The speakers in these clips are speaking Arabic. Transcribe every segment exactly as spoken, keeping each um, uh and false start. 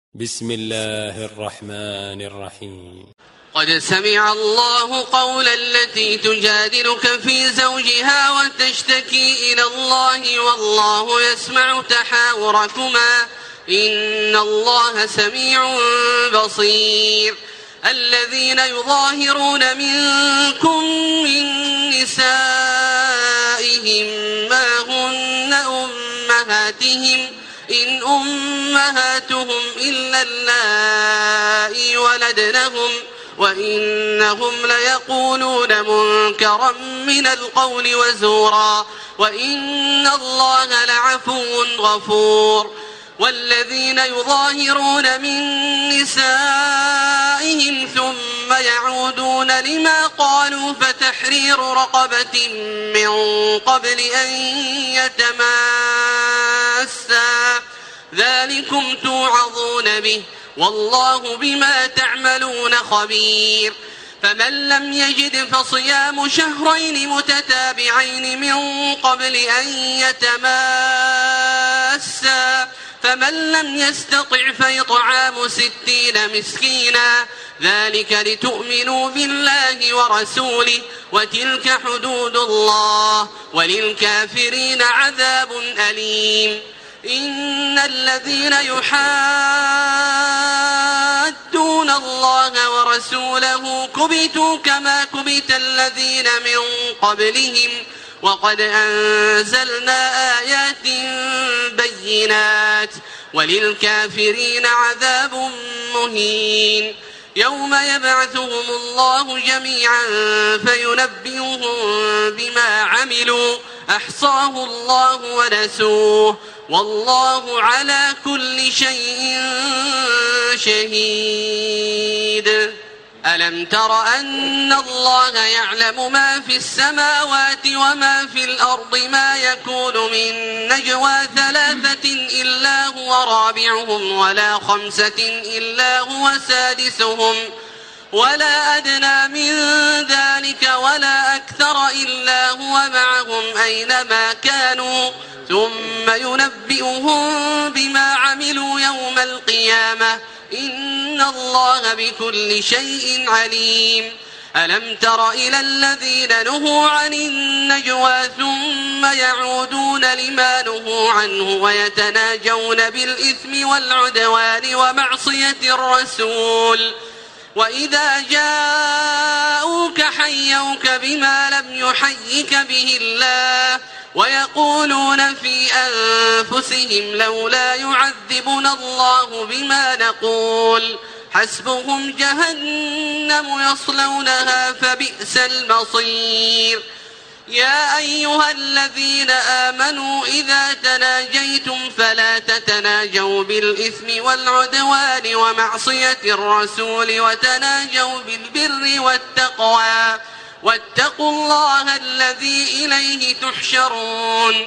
بسم الله الرحمن الرحيم. قد سمع الله قول التي تجادلك في زوجها وتشتكي إلى الله والله يسمع تحاوركما إن الله سميع بصير. الذين يظاهرون منكم من نسائهم ما هن أمهاتهم إن أمهاتهم إلا اللائي ولدنهم وإنهم ليقولون منكرا من القول وزورا وإن الله لعفو غفور. والذين يظاهرون من نسائهم ثم يعودون لما قالوا فتحرير رقبة من قبل أن يتماسا ذلكم توعظون به والله بما تعملون خبير. فمن لم يجد فصيام شهرين متتابعين من قبل أن يتماسا فمن لم يستطع فإطعام ستين مسكينا ذلك لتؤمنوا بالله ورسوله وتلك حدود الله وللكافرين عذاب أليم. إن الذين يحادون الله ورسوله كبتوا كما كبت الذين من قبلهم وقد أنزلنا آيات بينات وللكافرين عذاب مهين. يوم يبعثهم الله جميعا فينبئهم بما عملوا أحصاه الله ونسوه والله على كل شيء شهيد. ألم تر أن الله يعلم ما في السماوات وما في الأرض ما يكون من نجوى ثلاثة إلا هو رابعهم ولا خمسة إلا هو سادسهم ولا أدنى من ذلك ولا أكثر إلا هو معهم أينما كانوا ثم ينبئهم بما عملوا يوم القيامة إن الله بكل شيء عليم. ألم تر إلى الذين نهوا عن النجوى ثم يعودون لما نهوا عنه ويتناجون بالإثم والعدوان ومعصية الرسول وإذا جاءوك حيوك بما لم يحيك به الله ويقولون في أنفسهم لولا يعذبنا الله بما نقول حسبهم جهنم يصلونها فبئس المصير. يا أيها الذين آمنوا إذا تناجيتم فلا تتناجوا بالإثم والعدوان ومعصية الرسول وتناجوا بالبر والتقوى واتقوا الله الذي إليه تحشرون.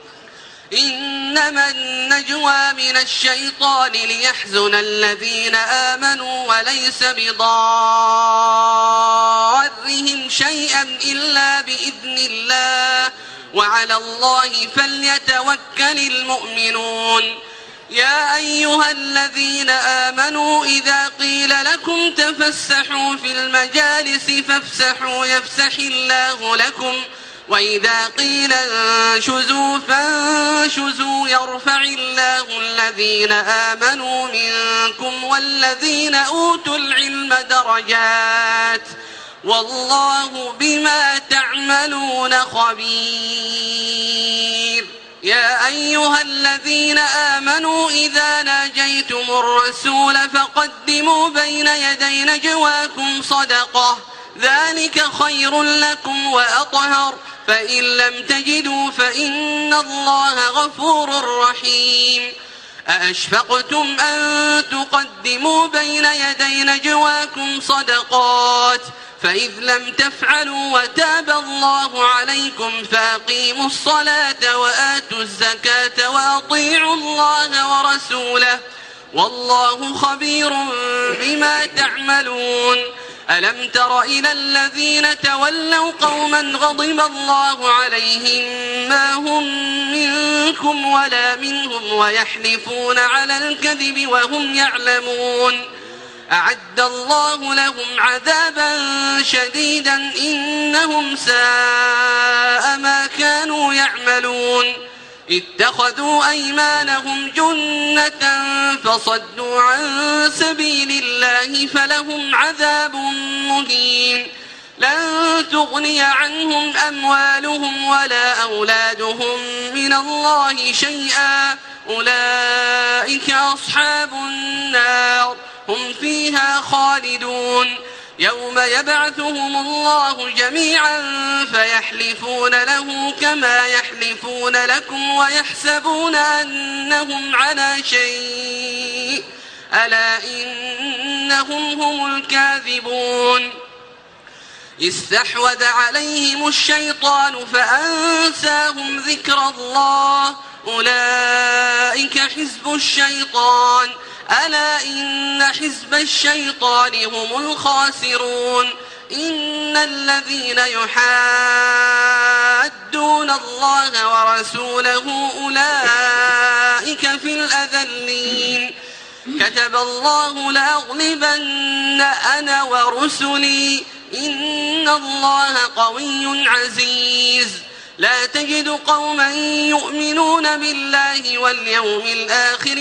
إنما النجوى من الشيطان ليحزن الذين آمنوا وليس بضارهم شيئا إلا بإذن الله وعلى الله فليتوكل المؤمنون. يا أيها الذين آمنوا إذا قيل لكم تفسحوا في المجالس فافسحوا يفسح الله لكم وإذا قيل انشزوا فانشزوا يرفع الله الذين آمنوا منكم والذين أوتوا العلم درجات والله بما تعملون خبير. يا أيها الذين آمنوا إذا ناجيتم الرسول فقدموا بين يدي نجواكم صدقة ذلك خير لكم وأطهر فإن لم تجدوا فإن الله غفور رحيم. أأشفقتم أن تقدموا بين يدي نجواكم صدقات فإذ لم تفعلوا وتاب الله عليكم فأقيموا الصلاة وآتوا الزكاة وأطيعوا الله ورسوله والله خبير بما تعملون. ألم تر إلى الذين تولوا قوما غضب الله عليهم ما هم منكم ولا منهم ويحلفون على الكذب وهم يعلمون أعد الله لهم عذابا شديدا إنهم ساء ما كانوا يعملون اتخذوا أيمانهم جنة فصدوا عن سبيل الله فلهم عذاب مهين لن تغني عنهم أموالهم ولا أولادهم من الله شيئا أولئك أصحاب النار هم فيها خالدون يوم يبعثهم الله جميعا فيحلفون له كما يحلفون لكم ويحسبون أنهم على شيء ألا إنهم هم الكاذبون استحوذ عليهم الشيطان فأنساهم ذكر الله أولئك حزب الشيطان ألا إن حزب الشيطان هم الخاسرون إن الذين يحادون الله ورسوله أولئك في الأذلين كتب الله لأغلبن أنا ورسلي إن الله قوي عزيز لا تجد قوما يؤمنون بالله واليوم الآخر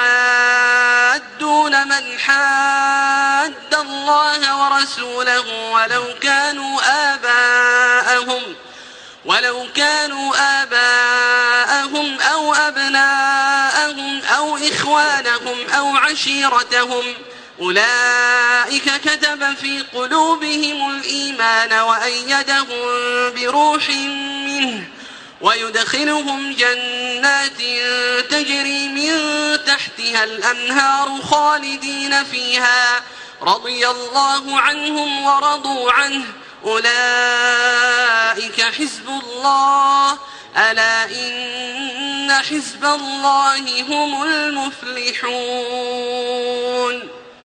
يوادون من حاد الله ورسوله ولو كانوا آباءهم ولو كانوا آباءهم أو أبناءهم أو إخوانهم أو عشيرتهم أولئك كتب في قلوبهم الإيمان وأيدهم بروح منه ويدخلهم جنات تجري من تحتها الأنهار خالدين فيها رضي الله عنهم ورضوا عنه أولئك حزب الله ألا إن حزب الله هم المفلحون